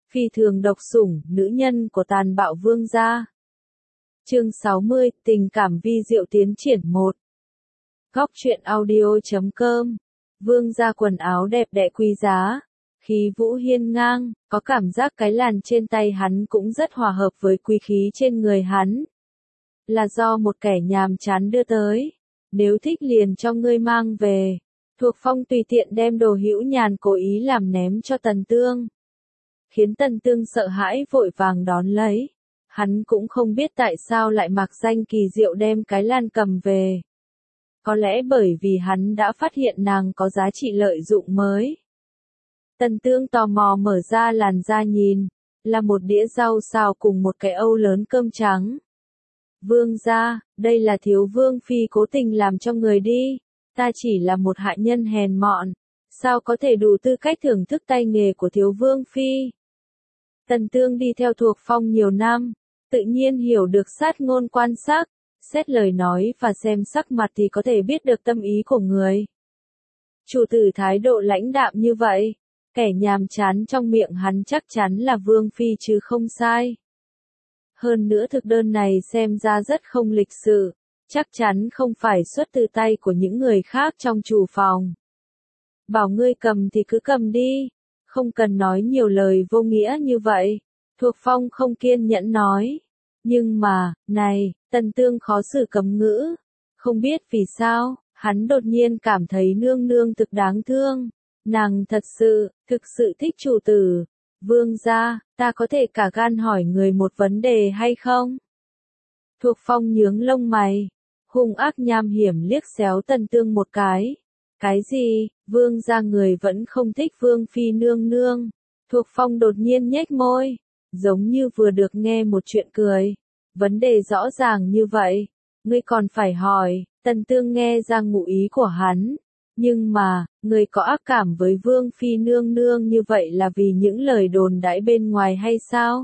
Phi thường độc sủng, nữ nhân của tàn bạo vương gia. Chương 60, tình cảm vi diệu tiến triển 1. Góc truyện audio.com. Vương gia quần áo đẹp đẽ quý giá, khí vũ hiên ngang, có cảm giác cái làn trên tay hắn cũng rất hòa hợp với quý khí trên người hắn. Là do một kẻ nhàm chán đưa tới, nếu thích liền cho ngươi mang về. Thuộc Phong tùy tiện đem đồ hữu nhàn cố ý làm ném cho Tần Tương, khiến Tần Tương sợ hãi vội vàng đón lấy. Hắn cũng không biết tại sao lại mặc danh kỳ diệu đem cái lan cầm về. Có lẽ bởi vì hắn đã phát hiện nàng có giá trị lợi dụng mới. Tần Tương tò mò mở ra làn da nhìn, là một đĩa rau xào cùng một cái âu lớn cơm trắng. Vương gia, đây là thiếu vương phi cố tình làm cho người đi, ta chỉ là một hạ nhân hèn mọn, sao có thể đủ tư cách thưởng thức tay nghề của thiếu vương phi. Tần Tương đi theo Thuộc Phong nhiều năm, tự nhiên hiểu được sát ngôn quan sát, xét lời nói và xem sắc mặt thì có thể biết được tâm ý của người. Chủ tử thái độ lãnh đạm như vậy, kẻ nhàm chán trong miệng hắn chắc chắn là vương phi chứ không sai. Hơn nữa thực đơn này xem ra rất không lịch sự, chắc chắn không phải xuất từ tay của những người khác trong chủ phòng. Bảo ngươi cầm thì cứ cầm đi, không cần nói nhiều lời vô nghĩa như vậy. Thuộc Phong không kiên nhẫn nói. Nhưng mà, này, Tần Tương khó xử cấm ngữ. Không biết vì sao, hắn đột nhiên cảm thấy nương nương thực đáng thương. Nàng thực sự thích chủ tử. Vương gia, ta có thể cả gan hỏi người một vấn đề hay không? Thuộc Phong nhướng lông mày, hung ác nham hiểm liếc xéo Tần Tương một cái. Cái gì, vương gia người vẫn không thích vương phi nương nương? Thuộc Phong đột nhiên nhếch môi, giống như vừa được nghe một chuyện cười. Vấn đề rõ ràng như vậy, ngươi còn phải hỏi. Tần Tương nghe ra ngụ ý của hắn. Nhưng mà, ngươi có ác cảm với vương phi nương nương như vậy là vì những lời đồn đãi bên ngoài hay sao?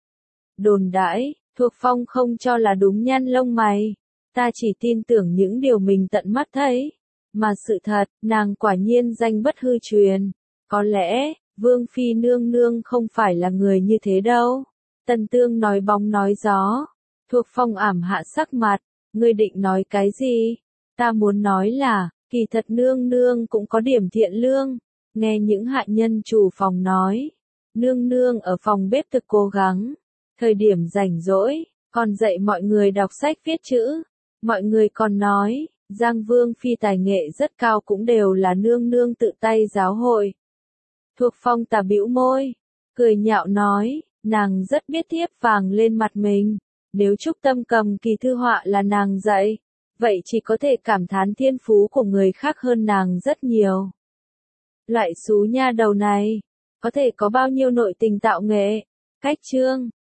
Đồn đãi, Thuộc Phong không cho là đúng, nhăn lông mày. Ta chỉ tin tưởng những điều mình tận mắt thấy. Mà sự thật, nàng quả nhiên danh bất hư truyền. Có lẽ, vương phi nương nương không phải là người như thế đâu. Tần Tương nói bóng nói gió. Thuộc Phong ảm hạ sắc mặt. Ngươi định nói cái gì? Ta muốn nói là, kỳ thật nương nương cũng có điểm thiện lương. Nghe những hạ nhân chủ phòng nói. Nương nương ở phòng bếp thực cố gắng. Thời điểm rảnh rỗi, còn dạy mọi người đọc sách viết chữ. Mọi người còn nói, Giang Vương phi tài nghệ rất cao cũng đều là nương nương tự tay giáo hội. Thuộc Phong tà bĩu môi, cười nhạo nói, nàng rất biết thiếp vàng lên mặt mình. Nếu Trúc Tâm cầm kỳ thư họa là nàng dạy, vậy chỉ có thể cảm thán thiên phú của người khác hơn nàng rất nhiều. Loại xú nha đầu này, có thể có bao nhiêu nội tình tạo nghệ. Cách chương